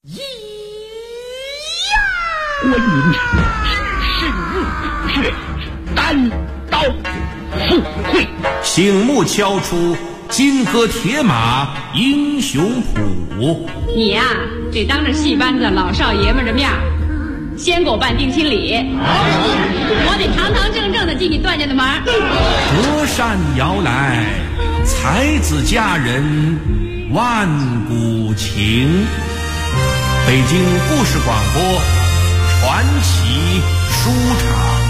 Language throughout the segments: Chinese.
观音只是热血，单刀赴会。 醒目敲出金戈铁马英雄谱。 你呀，得当着戏班子老少爷们的面先给我办定亲礼，我得堂堂正正的进你段家的门。 隔山遥来，才子佳人万古情。北京故事广播传奇书场。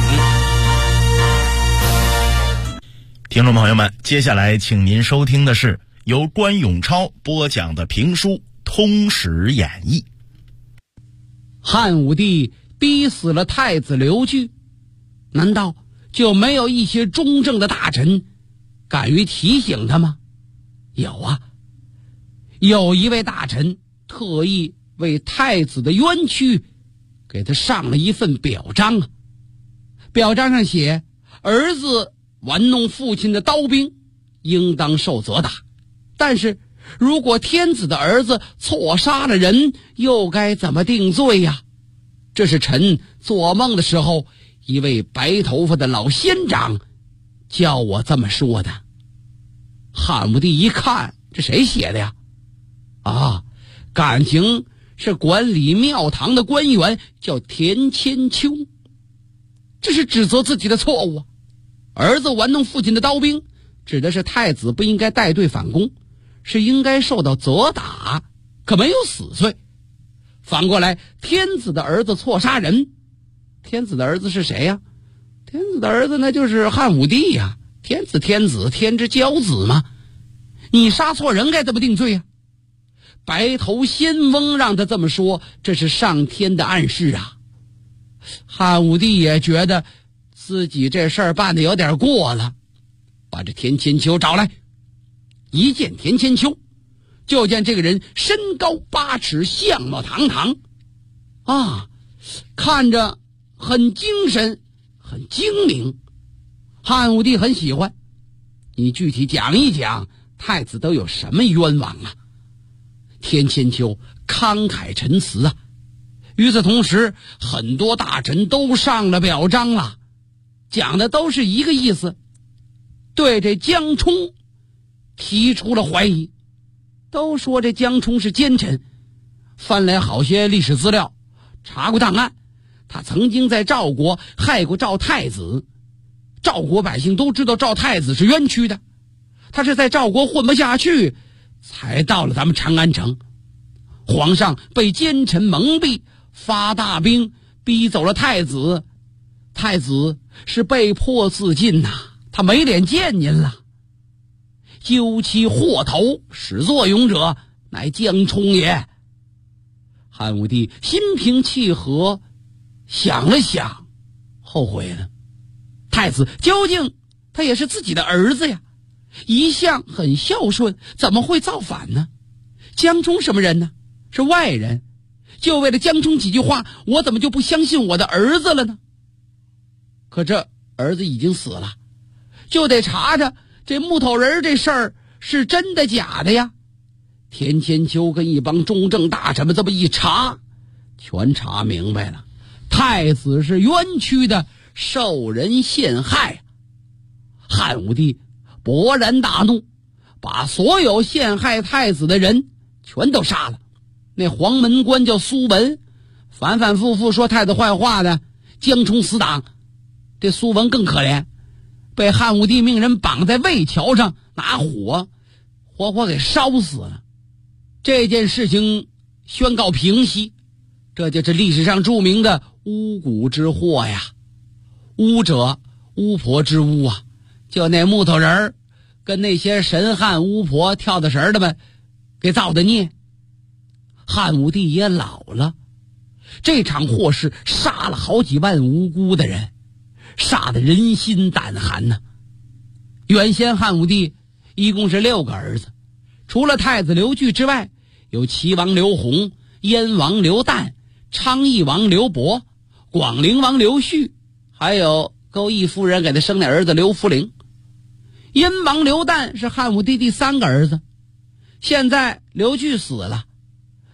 听众朋友们，接下来请您收听的是由关永超播讲的评书《通史演义》。 汉武帝逼死了太子刘据，难道就没有一些忠正的大臣敢于提醒他吗？有啊，有一位大臣特意为太子的冤屈给他上了一份表彰啊。表彰上写，儿子玩弄父亲的刀兵应当受责打，但是如果天子的儿子错杀了人，又该怎么定罪呀？这是臣做梦的时候一位白头发的老仙长叫我这么说的。汉武帝一看，这谁写的呀？啊，感情是管理庙堂的官员，叫田千秋。这是指责自己的错误啊。儿子玩弄父亲的刀兵，指的是太子不应该带队反攻，是应该受到责打，可没有死罪。反过来，天子的儿子错杀人，天子的儿子是谁呀？天子的儿子那就是汉武帝呀。天子天子，天之骄子嘛。你杀错人该怎么定罪呀？白头仙翁让他这么说，这是上天的暗示啊。汉武帝也觉得自己这事儿办得有点过了，把这田千秋找来。一见田千秋，就见这个人身高8尺，相貌堂堂啊，看着很精神，很精明。汉武帝很喜欢，你具体讲一讲太子都有什么冤枉啊？田千秋慷慨陈词啊。与此同时，很多大臣都上了表彰了，讲的都是一个意思，对这江充提出了怀疑，都说这江充是奸臣。翻来好些历史资料，查过档案，他曾经在赵国害过赵太子。赵国百姓都知道赵太子是冤屈的，他是在赵国混不下去才到了咱们长安城。皇上被奸臣蒙蔽，发大兵逼走了太子，太子是被迫自尽呐，他没脸见您了。究其祸头，始作俑者乃江充也。汉武帝心平气和，想了想，后悔了。太子究竟他也是自己的儿子呀，一向很孝顺，怎么会造反呢？江充什么人呢？是外人，就为了江充几句话，我怎么就不相信我的儿子了呢？可这儿子已经死了，就得查查这木头人这事儿是真的假的呀。田千秋跟一帮中正大臣们这么一查，全查明白了，太子是冤屈的，受人陷害。汉武帝勃然大怒，把所有陷害太子的人全都杀了。那黄门官叫苏文，反反复复说太子坏话的江充死党。这苏文更可怜，被汉武帝命人绑在魏桥上，拿火活活给烧死了。这件事情宣告平息，这就是历史上著名的巫蛊之祸呀。巫者，巫婆之巫啊，就那木头人跟那些神汉巫婆跳的神的们给造的孽。汉武帝也老了，这场祸事杀了好几万无辜的人，杀得人心胆寒呢。原先汉武帝一共是6个儿子，除了太子刘据之外，有齐王刘弘、燕王刘旦、昌邑王刘伯、广陵王刘旭，还有钩弋夫人给他生的儿子刘弗陵。燕王刘旦是汉武帝第3个儿子，现在刘据死了，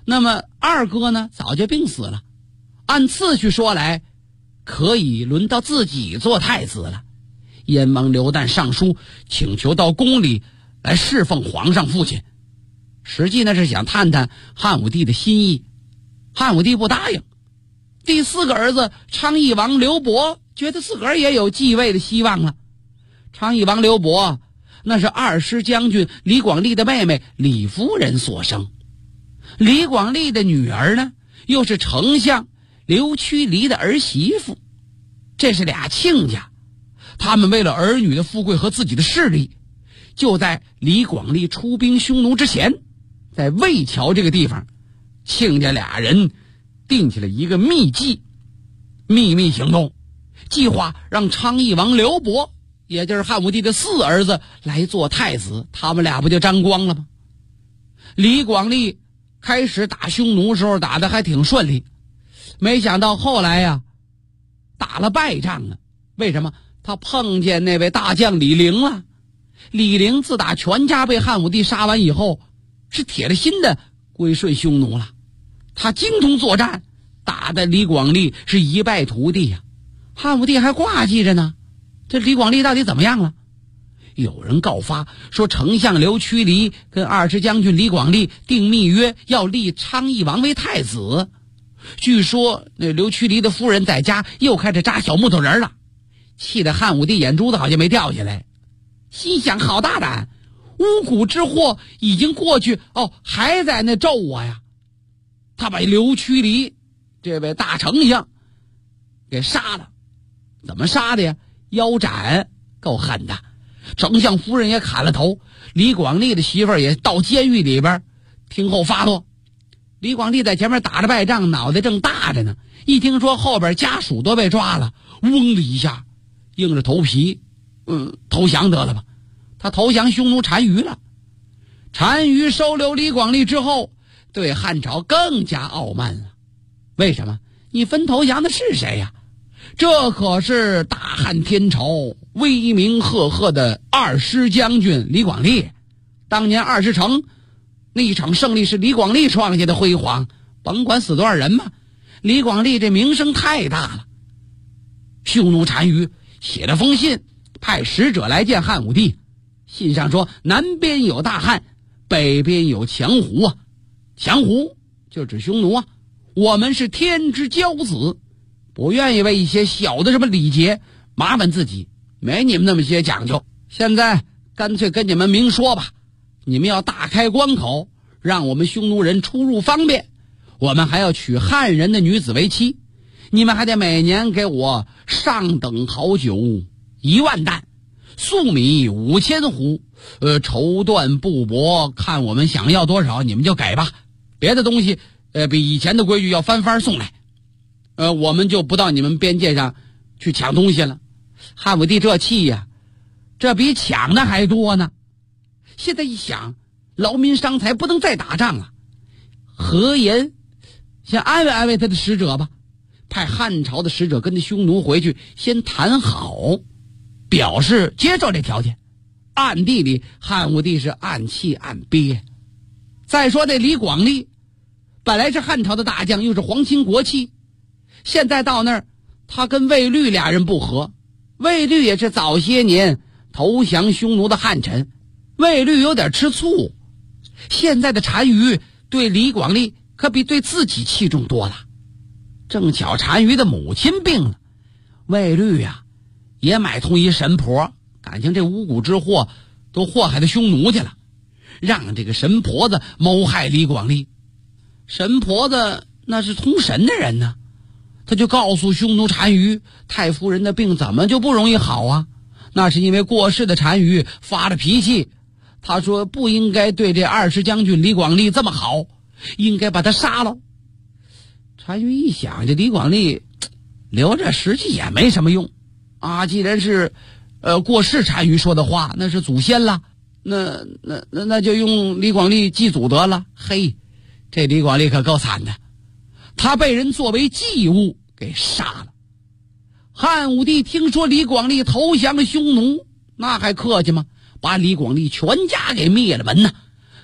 那么二哥呢，早就病死了。按次序说来，可以轮到自己做太子了。燕王刘旦上书请求到宫里来侍奉皇上父亲，实际呢是想探探汉武帝的心意。汉武帝不答应。第4个儿子昌邑王刘伯觉得自个儿也有继位的希望了。昌邑王刘伯那是二师将军李广利的妹妹李夫人所生，李广利的女儿呢又是丞相刘屈离的儿媳妇，这是俩亲家。他们为了儿女的富贵和自己的势力，就在李广利出兵匈奴之前，在魏桥这个地方，亲家俩人定起了一个秘计，秘密行动，计划让昌邑王刘伯，也就是汉武帝的4儿子来做太子，他们俩不就沾光了吗？李广利开始打匈奴时候打得还挺顺利，没想到后来呀，打了败仗了。为什么？他碰见那位大将李陵了。李陵自打全家被汉武帝杀完以后，是铁了心的归顺匈奴了。他精通作战，打的李广利是一败涂地呀。汉武帝还挂记着呢，这李广利到底怎么样了？有人告发说，丞相刘屈离跟二师将军李广利订密约，要立昌邑王为太子。据说那刘屈离的夫人在家又开始扎小木头人了，气得汉武帝眼珠子好像没掉下来，心想好大胆，巫蛊之祸已经过去，还在那咒我呀。他把刘屈离这位大丞相给杀了。怎么杀的呀？腰斩，够狠的。丞相夫人也砍了头，李广利的媳妇儿也到监狱里边听候发落。李广利在前面打着败仗，脑袋正大着呢，一听说后边家属都被抓了，嗡的一下硬着头皮投降得了吧。他投降匈奴单于了。单于收留李广利之后，对汉朝更加傲慢了。为什么？你分投降的是谁呀？这可是大汉天朝威名赫赫的二师将军李广利。当年20城那一场胜利是李广利创下的辉煌，甭管死多少人嘛，李广利这名声太大了。匈奴单于写了封信，派使者来见汉武帝。信上说，南边有大汉，北边有强胡啊。强胡就指匈奴啊，我们是天之骄子，不愿意为一些小的什么礼节麻烦自己，没你们那么些讲究。现在干脆跟你们明说吧，你们要大开关口，让我们匈奴人出入方便，我们还要娶汉人的女子为妻，你们还得每年给我上等好酒1万担，粟米5000斛，绸缎布帛，看我们想要多少你们就给吧，别的东西比以前的规矩要翻番送来，我们就不到你们边界上去抢东西了。汉武帝这气呀，这比抢的还多呢。现在一想，劳民伤财，不能再打仗了。何言先安慰安慰他的使者吧，派汉朝的使者跟着匈奴回去先谈好，表示接受这条件。暗地里汉武帝是暗气暗憋。再说这李广利本来是汉朝的大将，又是皇亲国戚，现在到那儿他跟卫律俩人不和。卫律也是早些年投降匈奴的汉臣，卫律有点吃醋。现在的单于对李广利可比对自己器重多了。正巧单于的母亲病了，卫律呀也买通一神婆，感情这巫蛊之祸都祸害到匈奴去了，让这个神婆子谋害李广利。神婆子那是通神的人呢，他就告诉匈奴单于，太夫人的病怎么就不容易好啊？那是因为过世的单于发了脾气，他说不应该对这二师将军李广利这么好，应该把他杀了。单于一想，这李广利留着实际也没什么用啊，既然是过世单于说的话，那是祖先了，那就用李广利祭祖得了。嘿，这李广利可够惨的，他被人作为祭物给杀了。汉武帝听说李广利投降了匈奴，那还客气吗？把李广利全家给灭了门呐，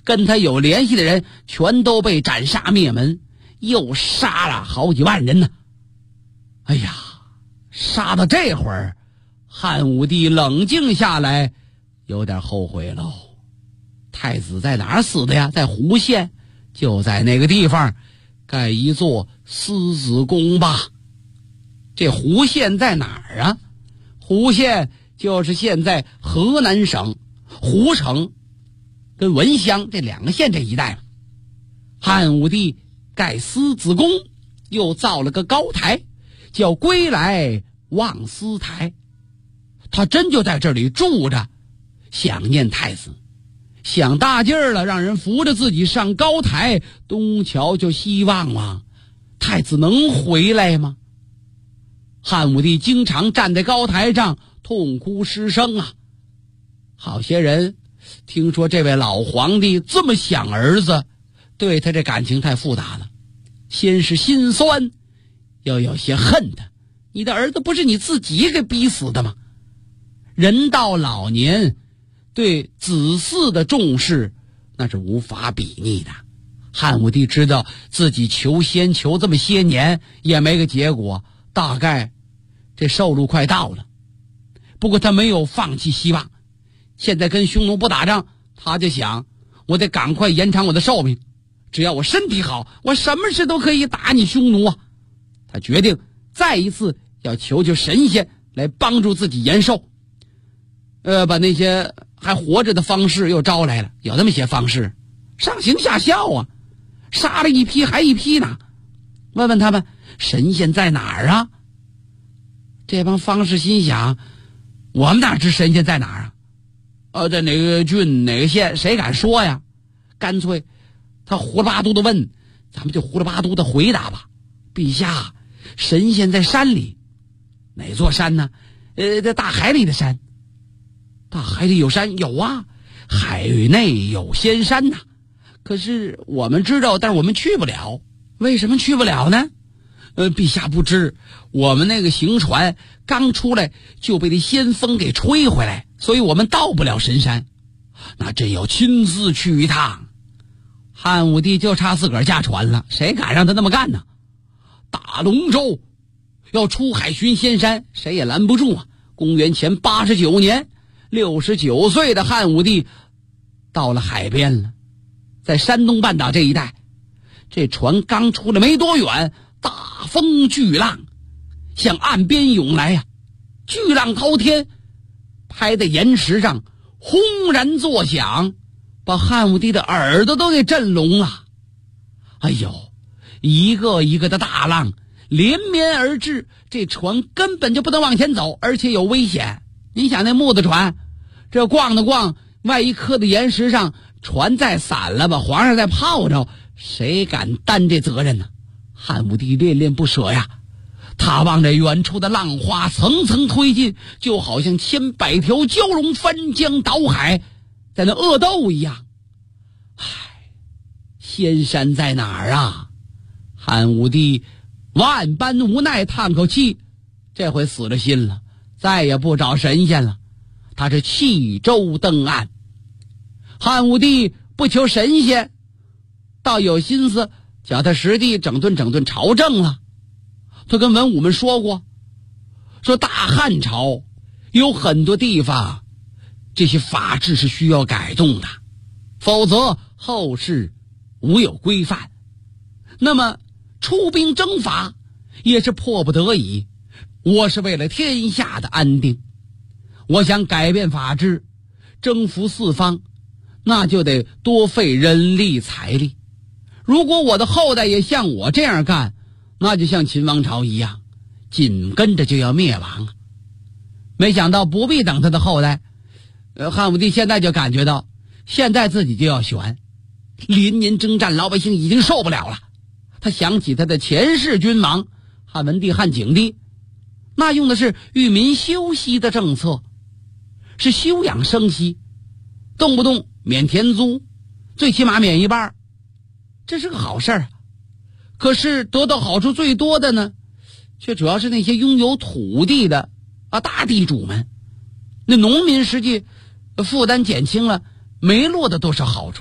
跟他有联系的人全都被斩杀灭门，又杀了好几万人呢。哎呀，杀到这会儿，汉武帝冷静下来，有点后悔喽。太子在哪儿死的呀？在胡县，就在那个地方盖一座狮子宫吧。这胡县在哪儿啊？胡县就是现在河南省胡城跟文乡这2个县这一带。汉武帝盖狮子宫，又造了个高台，叫归来望思台。他真就在这里住着，想念太子，想大劲儿了，让人扶着自己上高台，东瞧就西望啊，太子能回来吗？汉武帝经常站在高台上痛哭失声啊。好些人听说这位老皇帝这么想儿子，对他这感情太复杂了，先是心酸，又有些恨他。你的儿子不是你自己给逼死的吗？人到老年，对子嗣的重视那是无法比拟的。汉武帝知道自己求仙求这么些年也没个结果，大概这寿禄快到了。不过他没有放弃希望，现在跟匈奴不打仗，他就想我得赶快延长我的寿命，只要我身体好，我什么事都可以打你匈奴啊。他决定再一次要求求神仙来帮助自己延寿。把那些还活着的方士又招来了，有那么些方士上行下效啊，杀了一批还一批呢。问问他们神仙在哪儿啊？这帮方士心想，我们哪知神仙在哪儿啊？在哪个郡哪个县，谁敢说呀？干脆他胡了八嘟的问，咱们就胡了八嘟的回答吧。陛下，神仙在山里。哪座山呢？在大海里的山。大海里有山？有啊，海内有仙山呐。可是我们知道，但是我们去不了。为什么去不了呢？陛下不知，我们那个行船刚出来就被那仙风给吹回来，所以我们到不了神山。那真要亲自去一趟。汉武帝就差自个儿驾船了，谁敢让他那么干呢？大龙舟要出海寻仙山，谁也拦不住啊。公元前89年，69岁的汉武帝到了海边了，在山东半岛这一带，这船刚出来没多远，大风巨浪向岸边涌来呀，巨浪滔天，拍在岩石上轰然作响，把汉武帝的耳朵都给震聋了。哎呦，一个一个的大浪连绵而至，这船根本就不能往前走，而且有危险。你想那木头船，这逛的逛，万一磕在岩石上，船再散了，把皇上再泡着，谁敢担这责任呢？汉武帝恋恋不舍呀，他望着远处的浪花层层推进，就好像千百条蛟龙翻江倒海，在那恶斗一样。唉，仙山在哪儿啊？汉武帝万般无奈，叹口气，这回死了心了，再也不找神仙了。他是弃舟登岸。汉武帝不求神仙，倒有心思脚踏实地整顿整顿朝政了。他跟文武们说过，说大汉朝有很多地方这些法制是需要改动的，否则后世无有规范。那么出兵征伐也是迫不得已，我是为了天下的安定。我想改变法制，征服四方，那就得多费人力财力。如果我的后代也像我这样干，那就像秦王朝一样，紧跟着就要灭亡了。没想到不必等他的后代，汉武帝现在就感觉到，现在自己就要悬。连年征战，老百姓已经受不了了。他想起他的前世君王汉文帝、汉景帝，那用的是育民休息的政策，是休养生息，动不动免田租，最起码免一半，这是个好事儿。可是得到好处最多的呢，却主要是那些拥有土地的大地主们。那农民实际负担减轻了，没落的多少好处，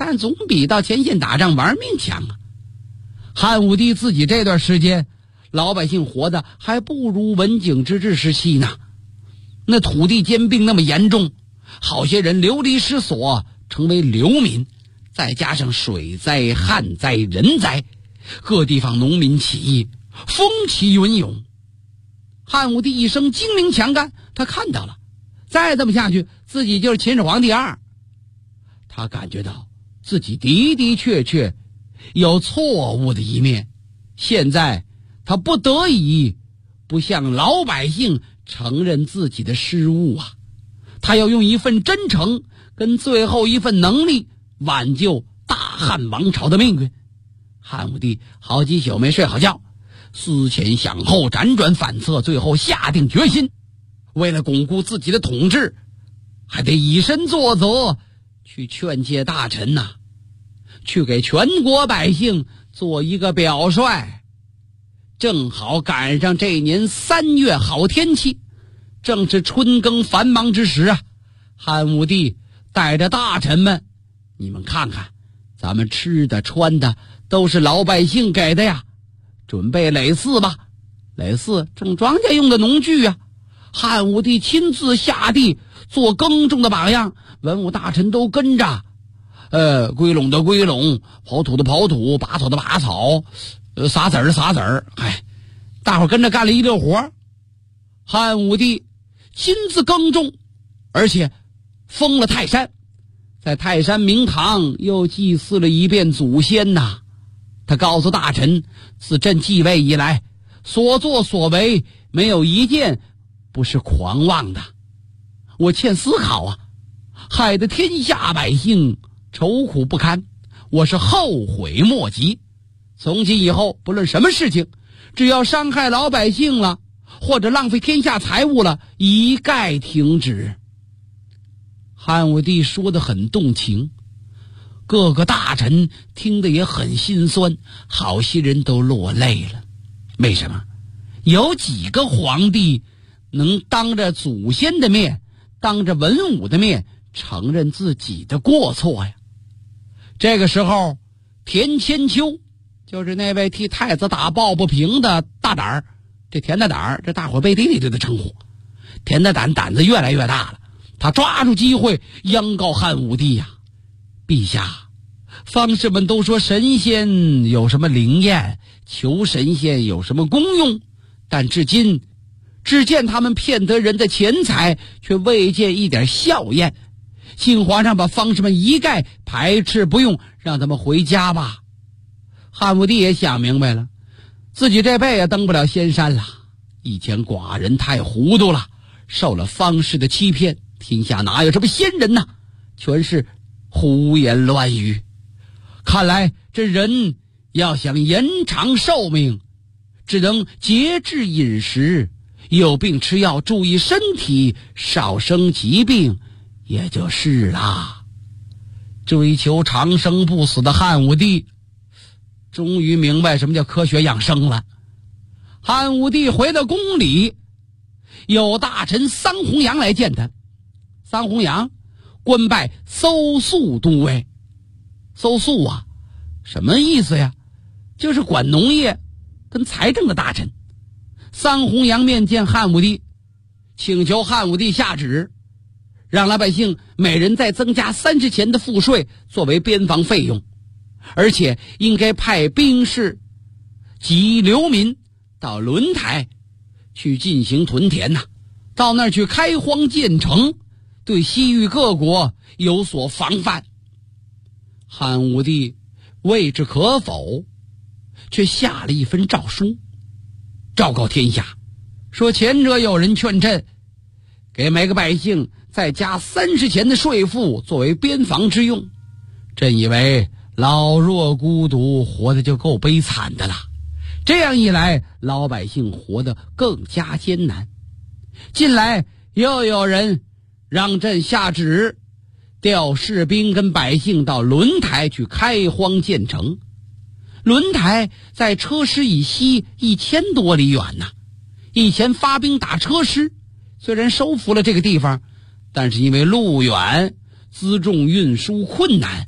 但总比到前线打仗玩命强啊。汉武帝自己这段时间，老百姓活的还不如文景之治时期呢。那土地兼并那么严重，好些人流离失所，成为流民，再加上水灾、旱灾、人灾，各地方农民起义，风起云涌。汉武帝一生精明强干，他看到了，再这么下去，自己就是秦始皇第二。他感觉到自己的的确确有错误的一面，现在他不得已不向老百姓承认自己的失误啊！他要用一份真诚跟最后一份能力挽救大汉王朝的命运。汉武帝好几宿没睡好觉，思前想后，辗转反侧，最后下定决心，为了巩固自己的统治，还得以身作则，去劝诫大臣呐，去给全国百姓做一个表率。正好赶上这年3月好天气，正是春耕繁忙之时啊。汉武帝带着大臣们，你们看看，咱们吃的穿的都是老百姓给的呀，准备耒耜吧。耒耜种庄稼用的农具啊。汉武帝亲自下地做耕种的榜样，文武大臣都跟着，归拢的归拢，刨土的刨土，拔草的拔草，撒籽儿的撒籽儿，大伙跟着干了一溜活。汉武帝亲自耕种，而且封了泰山，在泰山明堂又祭祀了一遍祖先呐。他告诉大臣，自朕继位以来，所作所为没有一件不是狂妄的，我欠思考啊，害得天下百姓愁苦不堪，我是后悔莫及。从今以后，不论什么事情，只要伤害老百姓了，或者浪费天下财物了，一概停止。汉武帝说得很动情，各个大臣听得也很心酸，好些人都落泪了。为什么？有几个皇帝能当着祖先的面，当着文武的面承认自己的过错呀？这个时候，田千秋就是那位替太子打抱不平的大胆儿，这田大胆儿，这大伙背地里对他称呼。田大胆胆子越来越大了，他抓住机会央告汉武帝呀：陛下，方士们都说神仙有什么灵验，求神仙有什么功用，但至今只见他们骗得人的钱财，却未见一点效验。请皇上把方士们一概排斥不用，让他们回家吧。汉武帝也想明白了，自己这辈也登不了仙山了。以前寡人太糊涂了，受了方士的欺骗，天下哪有什么仙人呢？全是胡言乱语。看来这人要想延长寿命，只能节制饮食，有病吃药，注意身体，少生疾病，也就是啦。追求长生不死的汉武帝终于明白什么叫科学养生了。汉武帝回到宫里，有大臣桑弘羊来见他。桑弘羊官拜搜粟都尉。搜粟啊，什么意思呀？就是管农业跟财政的大臣。桑弘羊面见汉武帝，请求汉武帝下旨，让老百姓每人再增加30钱的赋税作为边防费用，而且应该派兵士及流民到轮台去进行屯田呐，到那儿去开荒建城，对西域各国有所防范。汉武帝未知可否，却下了一份诏书，昭告天下，说前者有人劝朕给每个百姓再加30钱的税赋作为边防之用。朕以为老弱孤独活得就够悲惨的了，这样一来老百姓活得更加艰难。近来又有人让朕下旨调士兵跟百姓到轮台去开荒建城。轮台在车师以西1000多里远呐。以前发兵打车师，虽然收复了这个地方，但是因为路远，辎重运输困难，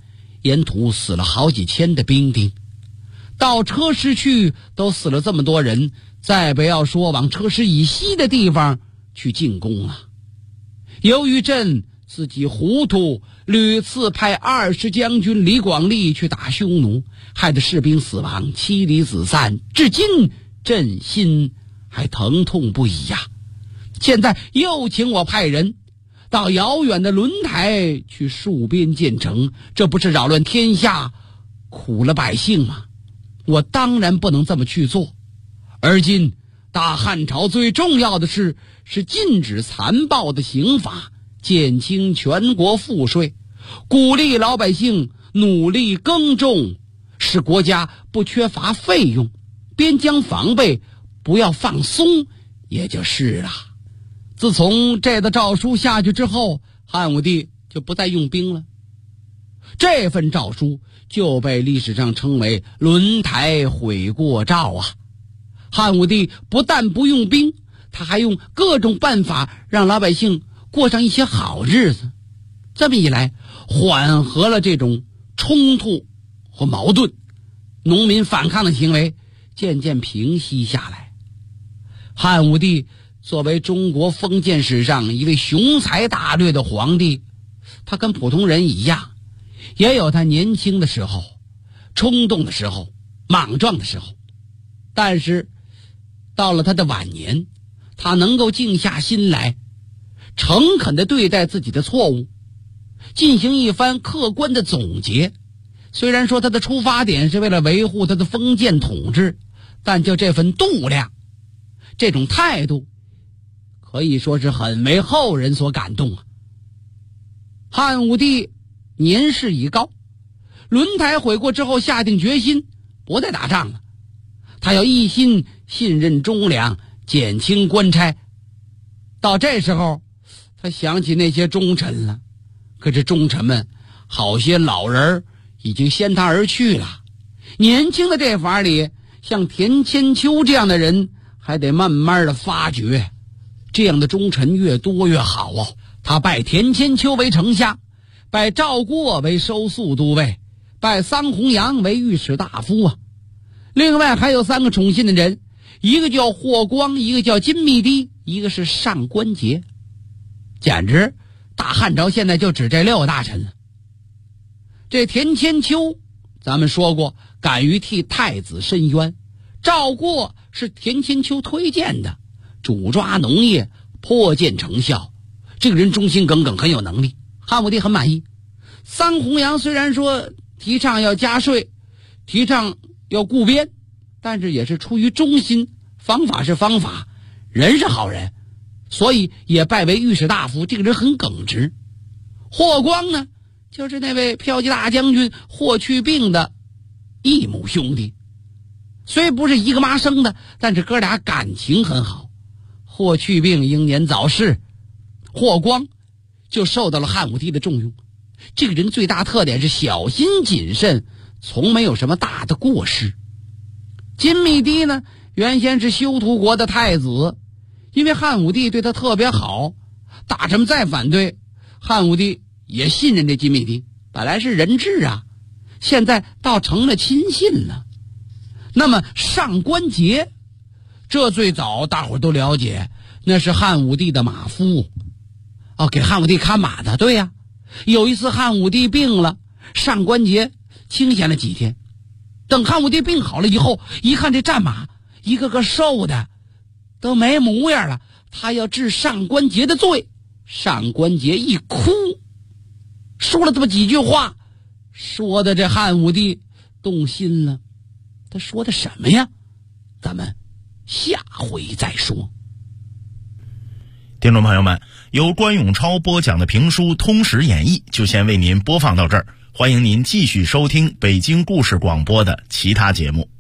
沿途死了好几千的兵丁，到车师去都死了这么多人，再不要说往车师以西的地方去进攻了。由于朕自己糊涂，屡次派20将军李广利去打匈奴，害得士兵死亡，妻离子散，至今朕心还疼痛不已呀。现在又请我派人到遥远的轮台去戍边建城，这不是扰乱天下，苦了百姓吗？我当然不能这么去做。而今大汉朝最重要的事是禁止残暴的刑罚，减轻全国赋税，鼓励老百姓努力耕种，使国家不缺乏费用，边疆防备不要放松，也就是了。自从这个诏书下去之后，汉武帝就不再用兵了。这份诏书就被历史上称为轮台悔过诏啊。汉武帝不但不用兵，他还用各种办法让老百姓过上一些好日子。这么一来，缓和了这种冲突和矛盾，农民反抗的行为渐渐平息下来。汉武帝作为中国封建史上一位雄才大略的皇帝，他跟普通人一样，也有他年轻的时候，冲动的时候，莽撞的时候。但是到了他的晚年，他能够静下心来，诚恳地对待自己的错误，进行一番客观的总结。虽然说他的出发点是为了维护他的封建统治，但就这份度量，这种态度，可以说是很为后人所感动啊。汉武帝年事已高，轮台悔过之后，下定决心不再打仗了。他要一心信任忠良，减轻官差。到这时候，他想起那些忠臣了，可是忠臣们好些老人已经先他而去了。年轻的这法里，像田千秋这样的人还得慢慢的发掘，这样的忠臣越多越好啊。他拜田千秋为丞相，拜赵过为收粟都尉，拜桑弘羊为御史大夫啊。另外还有3个宠信的人，一个叫霍光，一个叫金密帝，一个是上官桀。简直大汉朝现在就只这6个大臣了。这田千秋咱们说过，敢于替太子申冤。赵过是田千秋推荐的，主抓农业，颇见成效，这个人忠心耿耿，很有能力，汉武帝很满意。桑弘羊虽然说提倡要加税，提倡要固边，但是也是出于忠心，方法是方法，人是好人，所以也拜为御史大夫，这个人很耿直。霍光呢，就是那位骠骑大将军霍去病的异母兄弟，虽不是一个妈生的，但是哥俩感情很好。霍去病英年早逝，霍光就受到了汉武帝的重用。这个人最大特点是小心谨慎，从没有什么大的过失。金密帝呢，原先是修图国的太子，因为汉武帝对他特别好，大臣们再反对，汉武帝也信任这金密帝，本来是人质啊，现在倒成了亲信了。那么上官桀，这最早大伙都了解，那是汉武帝的马夫，给汉武帝看马的。对呀，有一次汉武帝病了，上官桀清闲了几天，等汉武帝病好了以后，一看这战马一个个瘦的都没模样了，他要治上官桀的罪。上官桀一哭，说了这么几句话，说的这汉武帝动心了。他说的什么呀？咱们下回再说。 听众朋友们，由关永超播讲的评书《通史演义》就先为您播放到这儿，欢迎您继续收听北京故事广播的其他节目。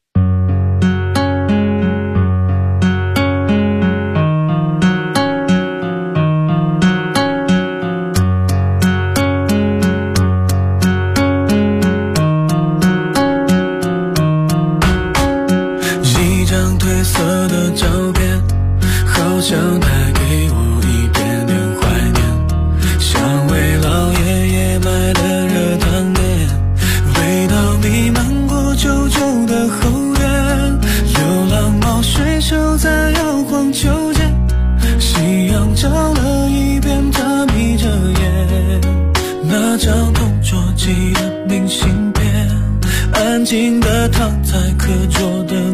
一张褪色的照片，好像带给我一点点怀念，像为老爷爷买的热汤面， 安静地躺在课桌的